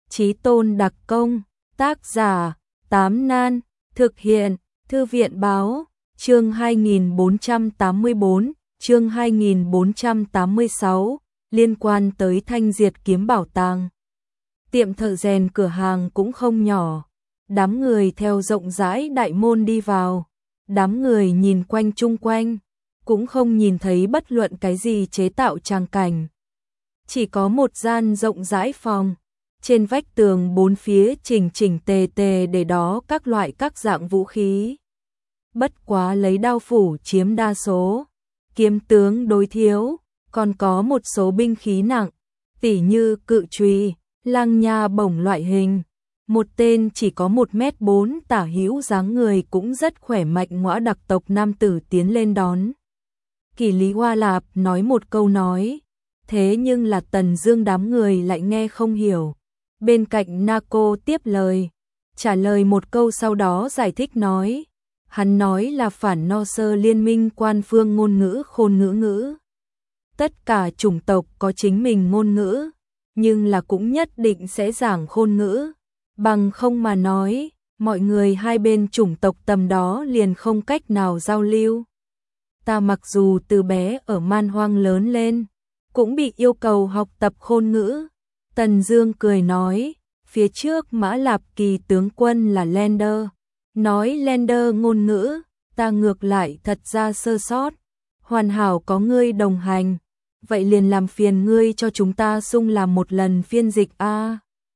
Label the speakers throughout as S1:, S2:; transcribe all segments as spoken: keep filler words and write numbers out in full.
S1: Chí tôn đặc công, tác giả, Tám Nan, thực hiện, Thư viện báo, chương hai nghìn bốn trăm tám mươi bốn, chương hai nghìn bốn trăm tám mươi sáu, liên quan tới thanh diệt kiếm bảo tàng. Tiệm thợ rèn cửa hàng cũng không nhỏ, đám người theo rộng rãi đại môn đi vào, đám người nhìn quanh chung quanh, cũng không nhìn thấy bất luận cái gì chế tạo tràng cảnh. Chỉ có một gian rộng rãi phòng, trên vách tường bốn phía chỉnh chỉnh tề tề để đó các loại các dạng vũ khí. Bất quá lấy đao phủ chiếm đa số, kiếm tướng đối thiếu, còn có một số binh khí nặng, tỉ như cự chùy, lăng nha bổng loại hình. Một tên chỉ có một mét bốn tả hữu dáng người cũng rất khỏe mạnh ngõa đặc tộc nam tử tiến lên đón. Kỳ Lý Hoa Lạp nói một câu nói, thế nhưng là Tần Dương đám người lại nghe không hiểu. Bên cạnh Naco tiếp lời, trả lời một câu sau đó giải thích nói, hắn nói là phản no sơ liên minh quan phương ngôn ngữ khôn ngữ ngữ. Tất cả chủng tộc có chính mình ngôn ngữ, nhưng là cũng nhất định sẽ giảng khôn ngữ, bằng không mà nói, mọi người hai bên chủng tộc tầm đó liền không cách nào giao lưu. Ta mặc dù từ bé ở man hoang lớn lên, cũng bị yêu cầu học tập khôn ngữ. Tần Dương cười nói, phía trước Mã Lạp Kỳ tướng quân là Lender, nói Lender ngôn ngữ, ta ngược lại thật ra sơ sót, hoàn hảo có ngươi đồng hành, vậy liền làm phiền ngươi cho chúng ta xung làm một lần phiên dịch a. À.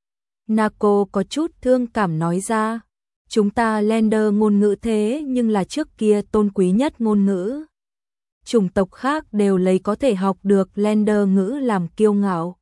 S1: Naco có chút thương cảm nói ra, chúng ta Lender ngôn ngữ thế nhưng là trước kia tôn quý nhất ngôn ngữ. Chủng tộc khác đều lấy có thể học được Lender ngữ làm kiêu ngạo.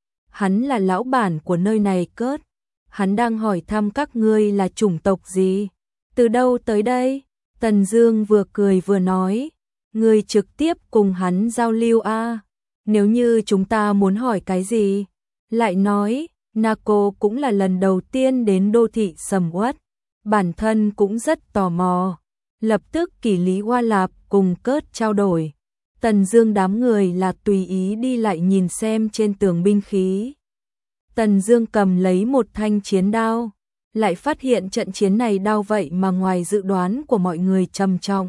S1: Hắn là lão bản của nơi này cớt, hắn đang hỏi thăm các ngươi là chủng tộc gì, từ đâu tới đây. Tần Dương vừa cười vừa nói, ngươi trực tiếp cùng hắn giao lưu a. À. Nếu như chúng ta muốn hỏi cái gì, lại nói, Naco cũng là lần đầu tiên đến đô thị sầm uất, bản thân cũng rất tò mò. Lập tức Kỳ Lý Hoa Lạp cùng cớt trao đổi. Tần Dương đám người là tùy ý đi lại nhìn xem trên tường binh khí. Tần Dương cầm lấy một thanh chiến đao, lại phát hiện trận chiến này đao vậy mà ngoài dự đoán của mọi người trầm trọng.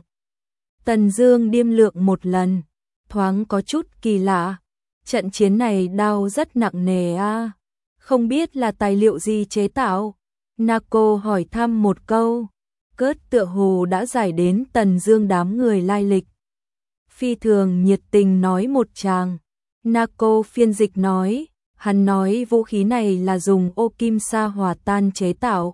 S1: Tần Dương điềm lượng một lần, thoáng có chút kỳ lạ. Trận chiến này đao rất nặng nề a, à. Không biết là tài liệu gì chế tạo. Naco hỏi thăm một câu, cớt tựa hồ đã giải đến Tần Dương đám người lai lịch. Phi thường nhiệt tình nói một tràng. Naco phiên dịch nói, hắn nói vũ khí này là dùng ô kim sa hòa tan chế tạo.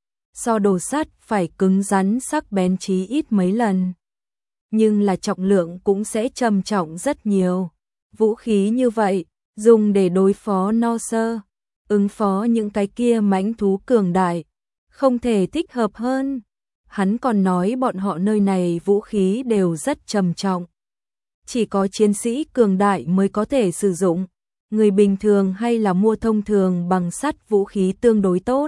S1: So đồ sắt phải cứng rắn sắc bén chí ít mấy lần. Nhưng là trọng lượng cũng sẽ trầm trọng rất nhiều. Vũ khí như vậy, dùng để đối phó no sơ, ứng phó những cái kia mãnh thú cường đại, không thể thích hợp hơn. Hắn còn nói bọn họ nơi này vũ khí đều rất trầm trọng. Chỉ có chiến sĩ cường đại mới có thể sử dụng, người bình thường hay là mua thông thường bằng sắt vũ khí tương đối tốt.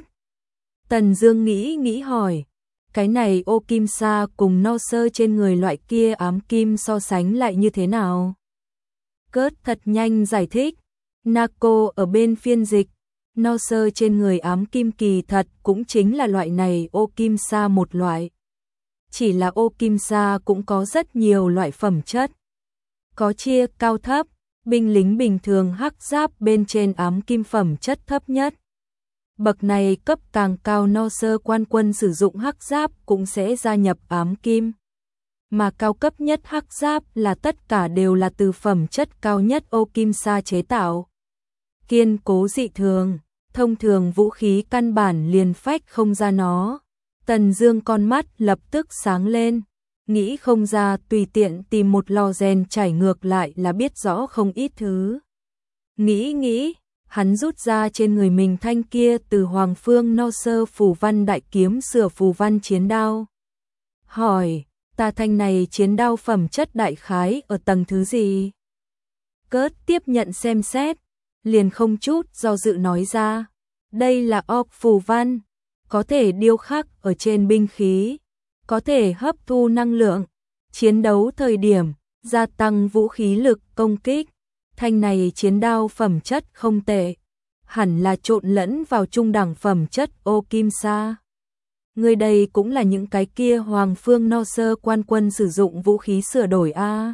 S1: Tần Dương nghĩ nghĩ hỏi, cái này ô kim sa cùng no sơ trên người loại kia ám kim so sánh lại như thế nào? Cớt thật nhanh giải thích, Naco ở bên phiên dịch, no sơ trên người ám kim kỳ thật cũng chính là loại này ô kim sa một loại. Chỉ là ô kim sa cũng có rất nhiều loại phẩm chất. Có chia cao thấp, binh lính bình thường hắc giáp bên trên ám kim phẩm chất thấp nhất. Bậc này cấp càng cao no sơ quan quân sử dụng hắc giáp cũng sẽ gia nhập ám kim. Mà cao cấp nhất hắc giáp là tất cả đều là từ phẩm chất cao nhất ô kim sa chế tạo. Kiên cố dị thường, thông thường vũ khí căn bản liền phách không ra nó. Tần Dương con mắt lập tức sáng lên, nghĩ không ra tùy tiện tìm một lò rèn chảy ngược lại là biết rõ không ít thứ. Nghĩ nghĩ, hắn rút ra trên người mình thanh kia từ Hoàng Phương no sơ phù văn đại kiếm sửa phù văn chiến đao. Hỏi, ta thanh này chiến đao phẩm chất đại khái ở tầng thứ gì? Cớt tiếp nhận xem xét, liền không chút do dự nói ra, đây là orc phù văn, có thể điêu khắc ở trên binh khí, có thể hấp thu năng lượng, chiến đấu thời điểm, gia tăng vũ khí lực công kích. Thanh này chiến đao phẩm chất không tệ, hẳn là trộn lẫn vào trung đẳng phẩm chất ô kim sa. Người đây cũng là những cái kia Hoàng Phương No Sơ quan quân sử dụng vũ khí sửa đổi a. À?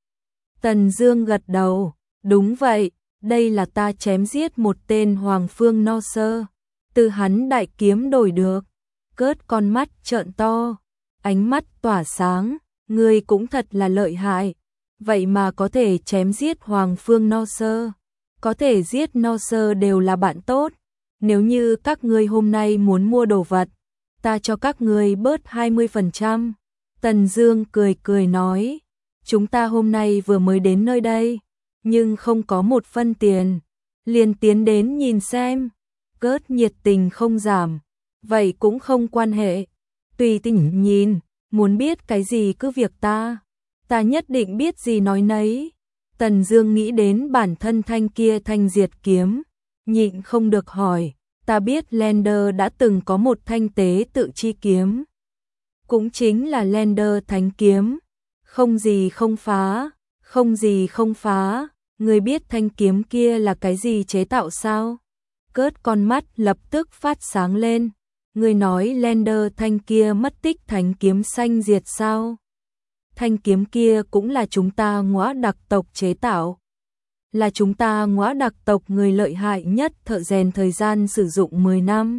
S1: Tần Dương gật đầu, đúng vậy, đây là ta chém giết một tên Hoàng Phương No Sơ, từ hắn đại kiếm đổi được. Cớt con mắt trợn to, ánh mắt tỏa sáng, ngươi cũng thật là lợi hại, vậy mà có thể chém giết Hoàng Phương No Sơ, có thể giết No Sơ đều là bạn tốt, nếu như các ngươi hôm nay muốn mua đồ vật, ta cho các ngươi bớt hai mươi phần trăm. Tần Dương cười cười nói, chúng ta hôm nay vừa mới đến nơi đây, nhưng không có một phân tiền, liền tiến đến nhìn xem. Cớt nhiệt tình không giảm, vậy cũng không quan hệ, tùy tình nhìn, muốn biết cái gì cứ việc ta, ta nhất định biết gì nói nấy. Tần Dương nghĩ đến bản thân thanh kia thanh diệt kiếm, nhịn không được hỏi, ta biết Lender đã từng có một thanh tế tự chi kiếm, cũng chính là Lender thánh kiếm, không gì không phá, không gì không phá, ngươi biết thanh kiếm kia là cái gì chế tạo sao? Cớt con mắt lập tức phát sáng lên, ngươi nói Lender thanh kia mất tích thánh kiếm xanh diệt sao? Thanh kiếm kia cũng là chúng ta Ngõa đặc tộc chế tạo, là chúng ta Ngõa đặc tộc người lợi hại nhất thợ rèn thời gian sử dụng mười năm,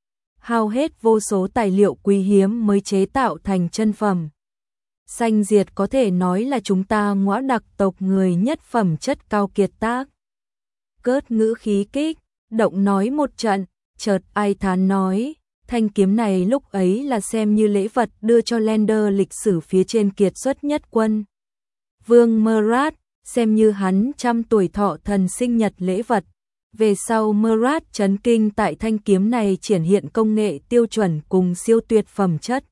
S1: hao hết vô số tài liệu quý hiếm mới chế tạo thành chân phẩm. Xanh diệt có thể nói là chúng ta Ngõa đặc tộc người nhất phẩm chất cao kiệt tác. Cớt ngữ khí kích động nói một trận, chợt ai thán nói, thanh kiếm này lúc ấy là xem như lễ vật đưa cho Lender lịch sử phía trên kiệt xuất nhất quân Vương Murad, xem như hắn trăm tuổi thọ thần sinh nhật lễ vật. Về sau Murad chấn kinh tại thanh kiếm này triển hiện công nghệ tiêu chuẩn cùng siêu tuyệt phẩm chất.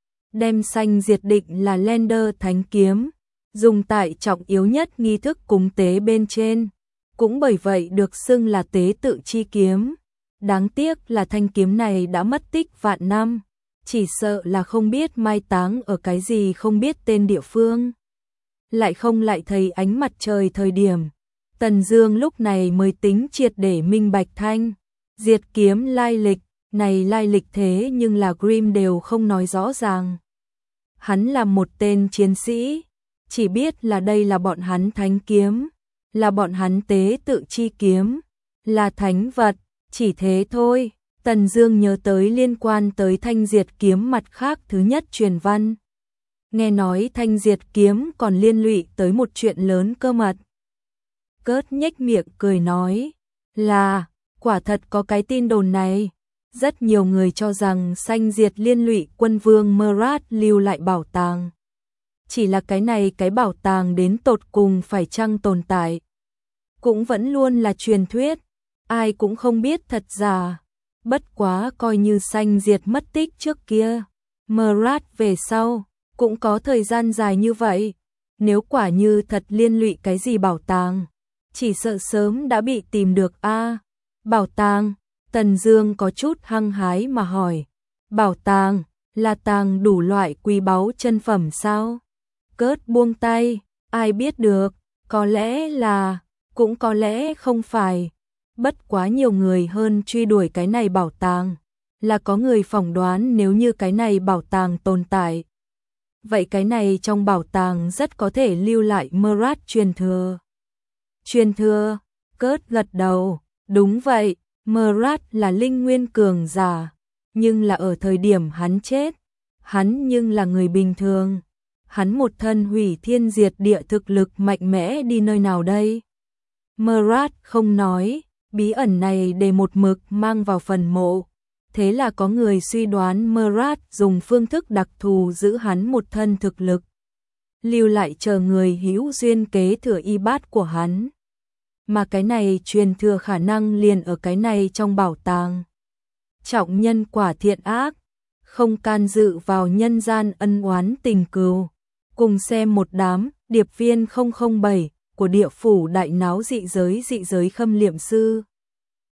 S1: Đem xanh diệt định là Lender thánh kiếm, dùng tại trọng yếu nhất nghi thức cúng tế bên trên, cũng bởi vậy được xưng là tế tự chi kiếm. Đáng tiếc là thanh kiếm này đã mất tích vạn năm, chỉ sợ là không biết mai táng ở cái gì không biết tên địa phương. Lại không lại thấy ánh mặt trời thời điểm, Tần Dương lúc này mới tính triệt để minh bạch thanh diệt kiếm lai lịch, này lai lịch thế nhưng là Grimm đều không nói rõ ràng. Hắn là một tên chiến sĩ, chỉ biết là đây là bọn hắn thánh kiếm, là bọn hắn tế tự chi kiếm, là thánh vật, chỉ thế thôi. Tần Dương nhớ tới liên quan tới thanh diệt kiếm mặt khác thứ nhất truyền văn. Nghe nói thanh diệt kiếm còn liên lụy tới một chuyện lớn cơ mật. Cớt nhếch miệng cười nói, là, quả thật có cái tin đồn này. Rất nhiều người cho rằng xanh diệt liên lụy quân vương Murad lưu lại bảo tàng. Chỉ là cái này cái bảo tàng đến tột cùng phải chăng tồn tại, cũng vẫn luôn là truyền thuyết, ai cũng không biết thật giả. Bất quá coi như xanh diệt mất tích trước kia, Murad về sau cũng có thời gian dài như vậy, nếu quả như thật liên lụy cái gì bảo tàng, chỉ sợ sớm đã bị tìm được a. À, bảo tàng? Tần Dương có chút hăng hái mà hỏi, bảo tàng là tàng đủ loại quý báu chân phẩm sao? Cớt buông tay, ai biết được, có lẽ là, cũng có lẽ không phải. Bất quá nhiều người hơn truy đuổi cái này bảo tàng, là có người phỏng đoán nếu như cái này bảo tàng tồn tại, vậy cái này trong bảo tàng rất có thể lưu lại Murad truyền thừa. Truyền thừa? Cớt gật đầu, đúng vậy, Murad là linh nguyên cường giả, nhưng là ở thời điểm hắn chết, hắn nhưng là người bình thường, hắn một thân hủy thiên diệt địa thực lực mạnh mẽ đi nơi nào đây? Murad không nói, bí ẩn này để một mực mang vào phần mộ. Thế là có người suy đoán Murad dùng phương thức đặc thù giữ hắn một thân thực lực, lưu lại chờ người hữu duyên kế thừa y bát của hắn. Mà cái này truyền thừa khả năng liền ở cái này trong bảo tàng. Trọng nhân quả thiện ác, không can dự vào nhân gian ân oán tình cừu. Cùng xem một đám điệp viên không không bảy của địa phủ đại náo dị giới dị giới khâm liệm sư.